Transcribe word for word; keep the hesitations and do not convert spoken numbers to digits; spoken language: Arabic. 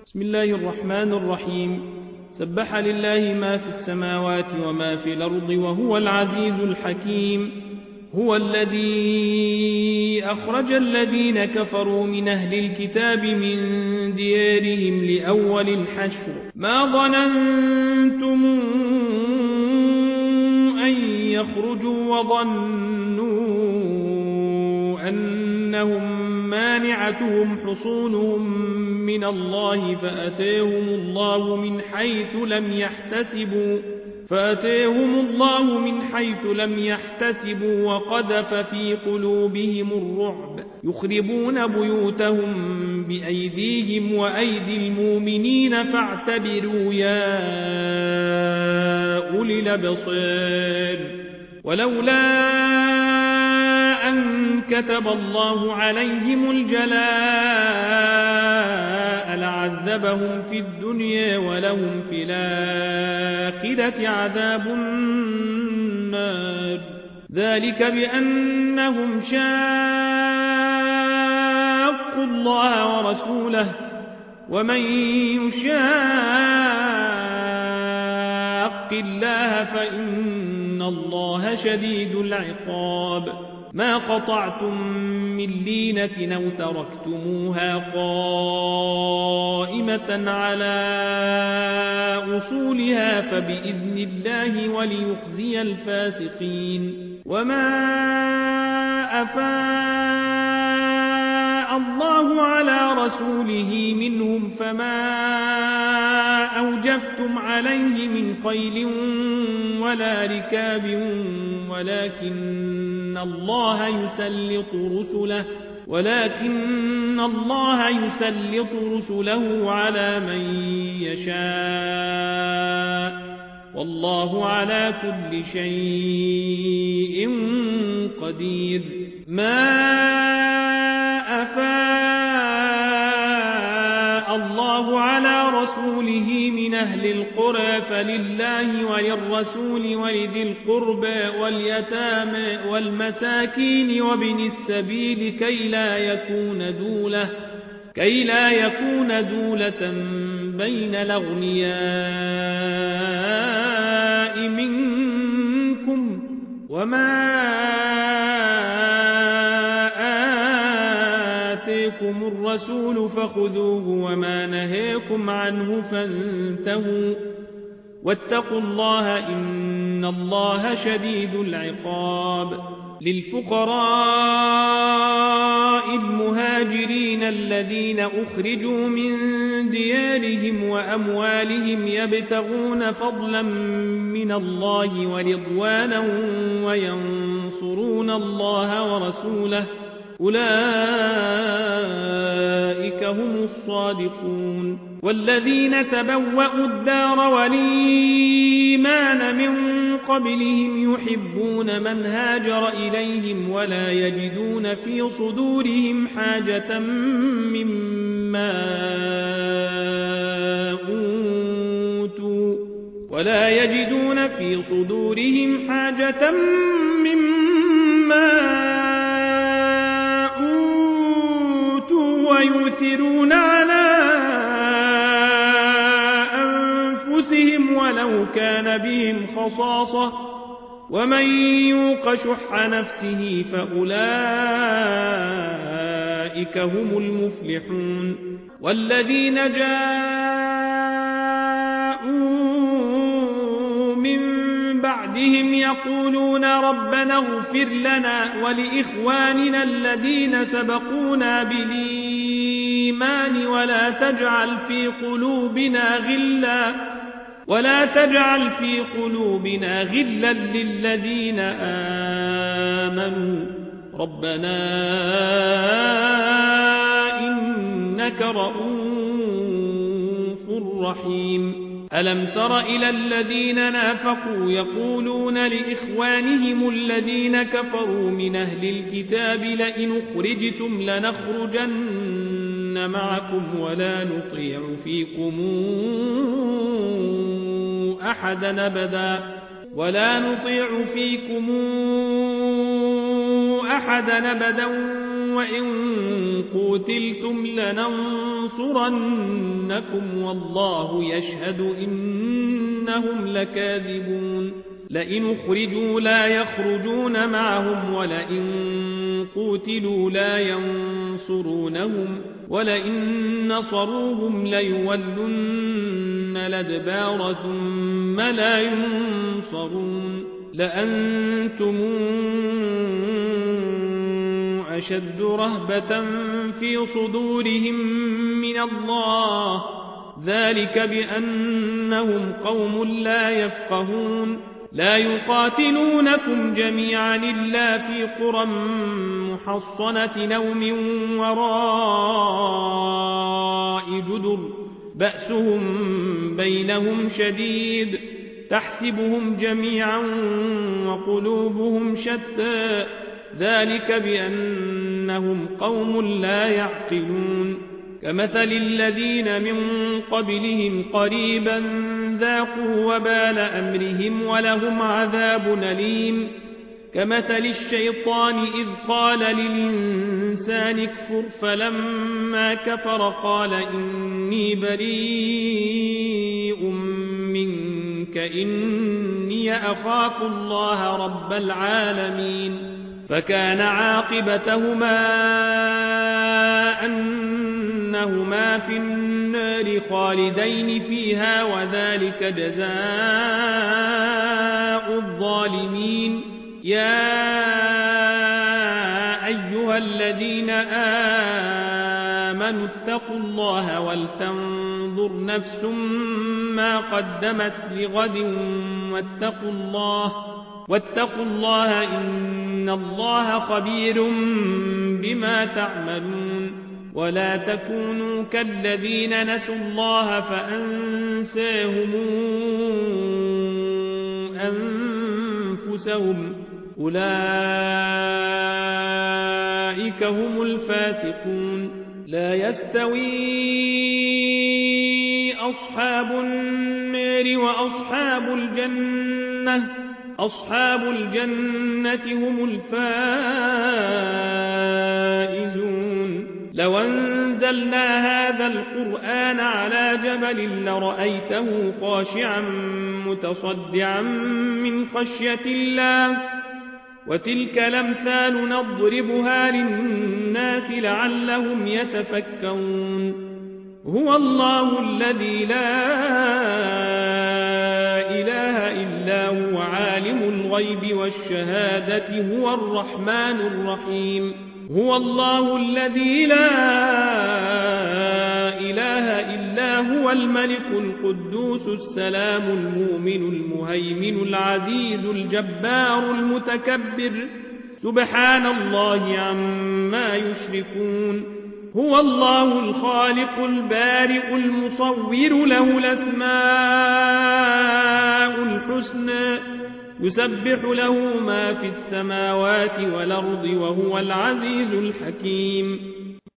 بسم الله الرحمن الرحيم. سبح لله ما في السماوات وما في الأرض وهو العزيز الحكيم. هو الذي أخرج الذين كفروا من أهل الكتاب من ديارهم لأول الحشر ما ظننتم أن يخرجوا وظنوا أنهم مانعتهم حصونهم من الله فأتاهم الله من حيث لم يحتسبوا فأتاهم الله من حيث لم يحتسبوا وقذف في قلوبهم الرعب يخربون بيوتهم بأيديهم وأيدي المؤمنين فاعتبروا يا أولي الأبصار. ولولا أن كتب الله عليهم الجلاء لعذبهم في الدنيا ولهم في الآخرة عذاب النار. ذلك بأنهم شاقوا الله ورسوله ومن يشاق الله فإن الله شديد العقاب. ما قطعتم من لينة أو تركتموها قائمة على أصولها فبإذن الله وليخزي الفاسقين. وما أفاء الله على رسوله منهم فما أوجفتم عليه من خيل ولا ركاب ولكن الله يسلط رسله ولكن الله يسلط رسله على من يشاء والله على كل شيء قدير. ما أفاء الله على رسوله من أهل القرى فلله وللرسول ولذي القربى واليتامى والمساكين وابن السبيل كي لا يكون دولة كي لا يكون دولة بين الأغنياء منكم. وما آتيكم الرسول فخذوه وما نهاكم عنه فانتهوا واتقوا الله إن الله شديد العقاب. للفقراء المهاجرين الذين أخرجوا من ديارهم وأموالهم يبتغون فضلا من الله ورضوانا وينصرون الله ورسوله أولئك هم الصادقون. والذين تبوأوا الدار والإيمان من قبلهم يحبون من هاجر إليهم ولا يجدون في صدورهم حاجة مما أوتوا ولا يجدون في صدورهم حاجة مما أوتوا ويؤثرون على أنفسهم ولو كان بهم خصاصة ومن يوق شح نفسه فأولئك هم المفلحون. والذين جاءوا من بعدهم يقولون ربنا اغفر لنا ولإخواننا الذين سبقونا بالإيمان ولا تجعل في قلوبنا غلا ولا تجعل في قلوبنا غلا للذين آمنوا ربنا إنك رؤوف رحيم. ألم تر إلى الذين نافقوا يقولون لإخوانهم الذين كفروا من أهل الكتاب لئن أخرجتم لنخرجن معكم ولا نطيع فيكم أحدا أبدا ولا نطيع فيكم أحدا أبدا وإن قتلتم لننصرنكم والله يشهد إنهم لكاذبون لئن أخرجوا لا يخرجون معهم ولئن قتلوا لا ينصرونهم ولئن نصروهم ليولن الأدبار ثم لا ينصرون لأنتم أشد رهبة في صدورهم من الله ذلك بأنهم قوم لا يفقهون لا يقاتلونكم جميعا إلا في قرى محصنة أو من وراء جدر بأسهم بينهم شديد تحسبهم جميعا وقلوبهم شتى ذلك بأنهم قوم لا يعقلون كمثل الذين من قبلهم قريبا ذاقوا وبال أمرهم ولهم عذاب أليم كمثل الشيطان إذ قال للإنسان اكفر فلما كفر قال إني بريء منك إني أخاف الله رب العالمين فكان عاقبتهما أنهما في النار خالدين فيها وذلك جزاء الظالمين يا أيها الذين آمنوا اتقوا الله ولتنظر نفس ما قدمت لغد واتقوا الله واتقوا الله إن الله خبير بما تعملون ولا تكونوا كالذين نسوا الله فأنساهم أنفسهم أولئك هم الفاسقون لا يستوي أصحاب النار وأصحاب الجنة أصحاب الجنة هم الفائزون لو أنزلنا هذا القرآن على جبل لرأيته خاشعا متصدعا من خشية الله وتلك الأمثال نضربها للناس لعلهم يتفكرون هو الله الذي لا إله إلا هو عالم الغيب والشهادة هو الرحمن الرحيم هو الله الذي لا إله إلا هو الملك القدوس السلام المؤمن المهيمن العزيز الجبار المتكبر سبحان الله عما يشركون هو الله الخالق البارئ المصور له الأسماء الحسنى يسبح له ما في السماوات والأرض وهو العزيز الحكيم